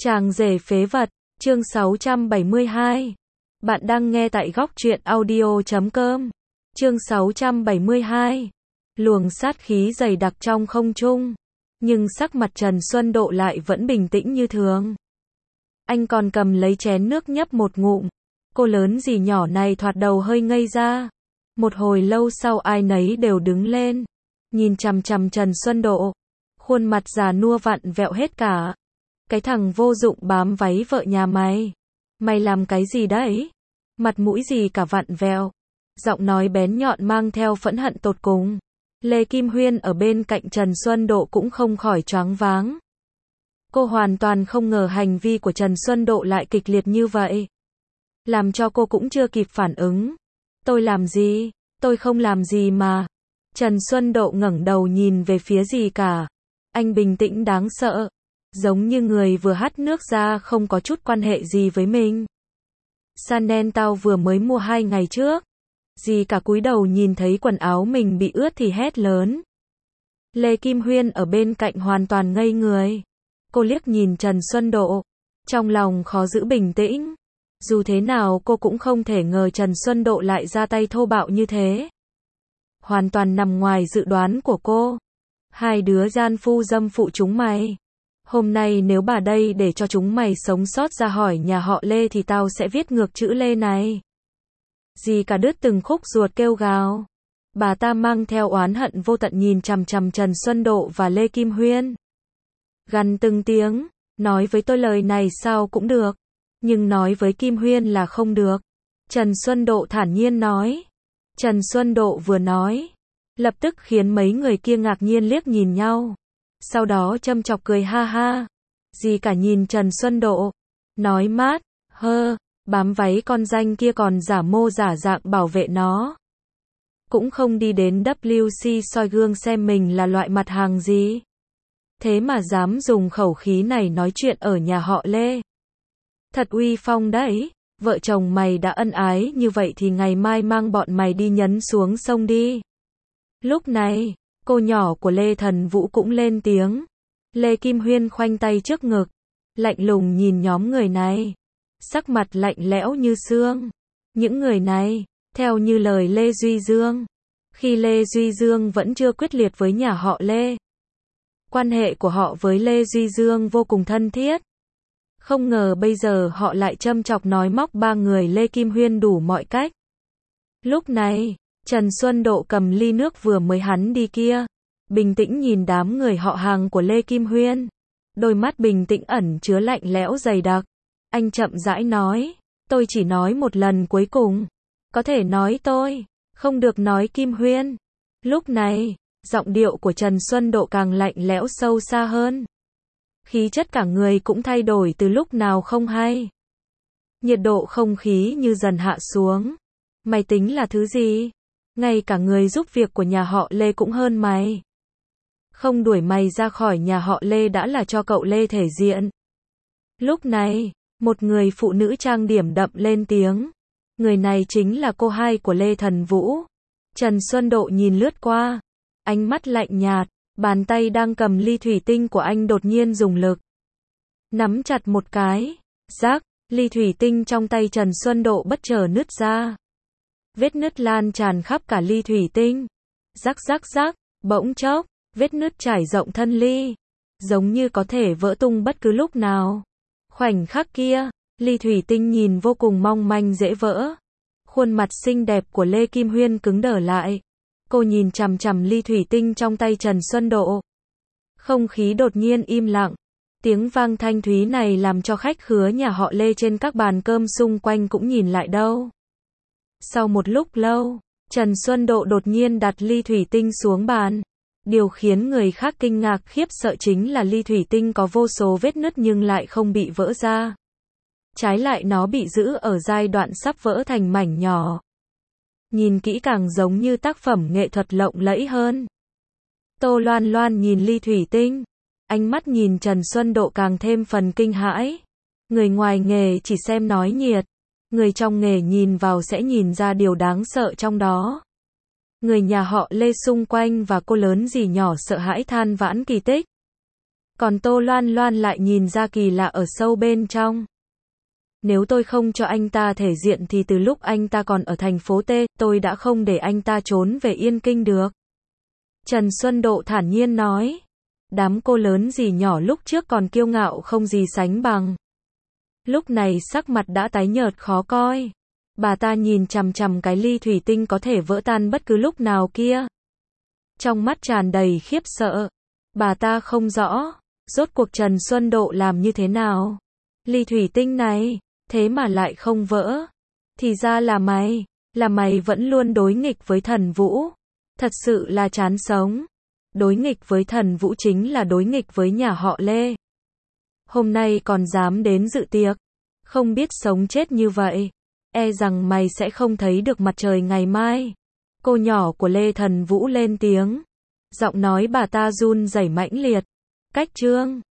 Chàng rể phế vật, chương 672. Bạn đang nghe tại góc truyện audio.com. Chương 672. Luồng sát khí dày đặc trong không trung, nhưng sắc mặt Trần Xuân Độ lại vẫn bình tĩnh như thường. Anh còn cầm lấy chén nước nhấp một ngụm. Cô lớn gì nhỏ này thoạt đầu hơi ngây ra. Một hồi lâu sau ai nấy đều đứng lên, nhìn chằm chằm Trần Xuân Độ. Khuôn mặt già nua vặn vẹo hết cả. Cái thằng vô dụng bám váy vợ nhà mày. Mày làm cái gì đấy? Mặt mũi gì cả vặn vẹo. Giọng nói bén nhọn mang theo phẫn hận tột cùng. Lê Kim Huyên ở bên cạnh Trần Xuân Độ cũng không khỏi choáng váng. Cô hoàn toàn không ngờ hành vi của Trần Xuân Độ lại kịch liệt như vậy. Làm cho cô cũng chưa kịp phản ứng. Tôi làm gì? Tôi không làm gì mà. Trần Xuân Độ ngẩng đầu nhìn về phía gì cả. Anh bình tĩnh đáng sợ. Giống như người vừa hắt nước ra không có chút quan hệ gì với mình. Chanel tao vừa mới mua 2 ngày trước. Dì cả cúi đầu nhìn thấy quần áo mình bị ướt thì hét lớn. Lê Kim Huyên ở bên cạnh hoàn toàn ngây người. Cô liếc nhìn Trần Xuân Độ. Trong lòng khó giữ bình tĩnh. Dù thế nào cô cũng không thể ngờ Trần Xuân Độ lại ra tay thô bạo như thế. Hoàn toàn nằm ngoài dự đoán của cô. Hai đứa gian phu dâm phụ chúng mày. Hôm nay nếu bà đây để cho chúng mày sống sót ra hỏi nhà họ Lê thì tao sẽ viết ngược chữ Lê này. Dì cả đứt từng khúc ruột kêu gào. Bà ta mang theo oán hận vô tận nhìn chằm chằm Trần Xuân Độ và Lê Kim Huyên. Gằn từng tiếng, nói với tôi lời này sao cũng được, nhưng nói với Kim Huyên là không được. Trần Xuân Độ thản nhiên nói. Trần Xuân Độ vừa nói, lập tức khiến mấy người kia ngạc nhiên liếc nhìn nhau. Sau đó châm chọc cười ha ha. Dì cả nhìn Trần Xuân Độ, nói mát, bám váy con danh kia còn giả mô giả dạng bảo vệ nó. Cũng không đi đến WC soi gương xem mình là loại mặt hàng gì. Thế mà dám dùng khẩu khí này nói chuyện ở nhà họ Lê. Thật uy phong đấy, vợ chồng mày đã ân ái như vậy thì ngày mai mang bọn mày đi nhấn xuống sông đi. Lúc này, cô nhỏ của Lê Thần Vũ cũng lên tiếng. Lê Kim Huyên khoanh tay trước ngực, lạnh lùng nhìn nhóm người này. Sắc mặt lạnh lẽo như xương. Những người này, theo như lời Lê Duy Dương, khi Lê Duy Dương vẫn chưa quyết liệt với nhà họ Lê. Quan hệ của họ với Lê Duy Dương vô cùng thân thiết. Không ngờ bây giờ họ lại châm chọc nói móc ba người Lê Kim Huyên đủ mọi cách. Lúc này, Trần Xuân Độ cầm ly nước vừa mới hắn đi kia, bình tĩnh nhìn đám người họ hàng của Lê Kim Huyên. Đôi mắt bình tĩnh ẩn chứa lạnh lẽo dày đặc. Anh chậm rãi nói, tôi chỉ nói một lần cuối cùng. Có thể nói tôi, không được nói Kim Huyên. Lúc này, giọng điệu của Trần Xuân Độ càng lạnh lẽo sâu xa hơn. Khí chất cả người cũng thay đổi từ lúc nào không hay. Nhiệt độ không khí như dần hạ xuống. Mày tính là thứ gì? Ngay cả người giúp việc của nhà họ Lê cũng hơn mày. Không đuổi mày ra khỏi nhà họ Lê đã là cho cậu Lê thể diện. Lúc này, một người phụ nữ trang điểm đậm lên tiếng. Người này chính là cô hai của Lê Thần Vũ. Trần Xuân Độ nhìn lướt qua. Ánh mắt lạnh nhạt, bàn tay đang cầm ly thủy tinh của anh đột nhiên dùng lực. Nắm chặt một cái. Rác, ly thủy tinh trong tay Trần Xuân Độ bất chợt nứt ra. Vết nứt lan tràn khắp cả ly thủy tinh. Rắc rắc rắc, bỗng chốc, vết nứt trải rộng thân ly. Giống như có thể vỡ tung bất cứ lúc nào. Khoảnh khắc kia, ly thủy tinh nhìn vô cùng mong manh dễ vỡ. Khuôn mặt xinh đẹp của Lê Kim Huyên cứng đờ lại. Cô nhìn chằm chằm ly thủy tinh trong tay Trần Xuân Độ. Không khí đột nhiên im lặng. Tiếng vang thanh thúy này làm cho khách khứa nhà họ Lê trên các bàn cơm xung quanh cũng nhìn lại đâu. Sau một lúc lâu, Trần Xuân Độ đột nhiên đặt ly thủy tinh xuống bàn. Điều khiến người khác kinh ngạc khiếp sợ chính là ly thủy tinh có vô số vết nứt nhưng lại không bị vỡ ra. Trái lại nó bị giữ ở giai đoạn sắp vỡ thành mảnh nhỏ. Nhìn kỹ càng giống như tác phẩm nghệ thuật lộng lẫy hơn. Tô Loan Loan nhìn ly thủy tinh. Ánh mắt nhìn Trần Xuân Độ càng thêm phần kinh hãi. Người ngoài nghề chỉ xem nói nhiệt. Người trong nghề nhìn vào sẽ nhìn ra điều đáng sợ trong đó. Người nhà họ Lê xung quanh và cô lớn dì nhỏ sợ hãi than vãn kỳ tích. Còn Tô Loan Loan lại nhìn ra kỳ lạ ở sâu bên trong. Nếu tôi không cho anh ta thể diện thì từ lúc anh ta còn ở thành phố T, tôi đã không để anh ta trốn về Yên Kinh được. Trần Xuân Độ thản nhiên nói. Đám cô lớn gì nhỏ lúc trước còn kiêu ngạo không gì sánh bằng. Lúc này sắc mặt đã tái nhợt khó coi. Bà ta nhìn chằm chằm cái ly thủy tinh có thể vỡ tan bất cứ lúc nào kia. Trong mắt tràn đầy khiếp sợ. Bà ta không rõ, rốt cuộc Trần Xuân Độ làm như thế nào. Ly thủy tinh này, thế mà lại không vỡ. Thì ra là mày vẫn luôn đối nghịch với Thần Vũ. Thật sự là chán sống. Đối nghịch với Thần Vũ chính là đối nghịch với nhà họ Lê. Hôm nay còn dám đến dự tiệc. Không biết sống chết như vậy. E rằng mày sẽ không thấy được mặt trời ngày mai. Cô nhỏ của Lê Thần Vũ lên tiếng. Giọng nói bà ta run rẩy mãnh liệt. Cách Trương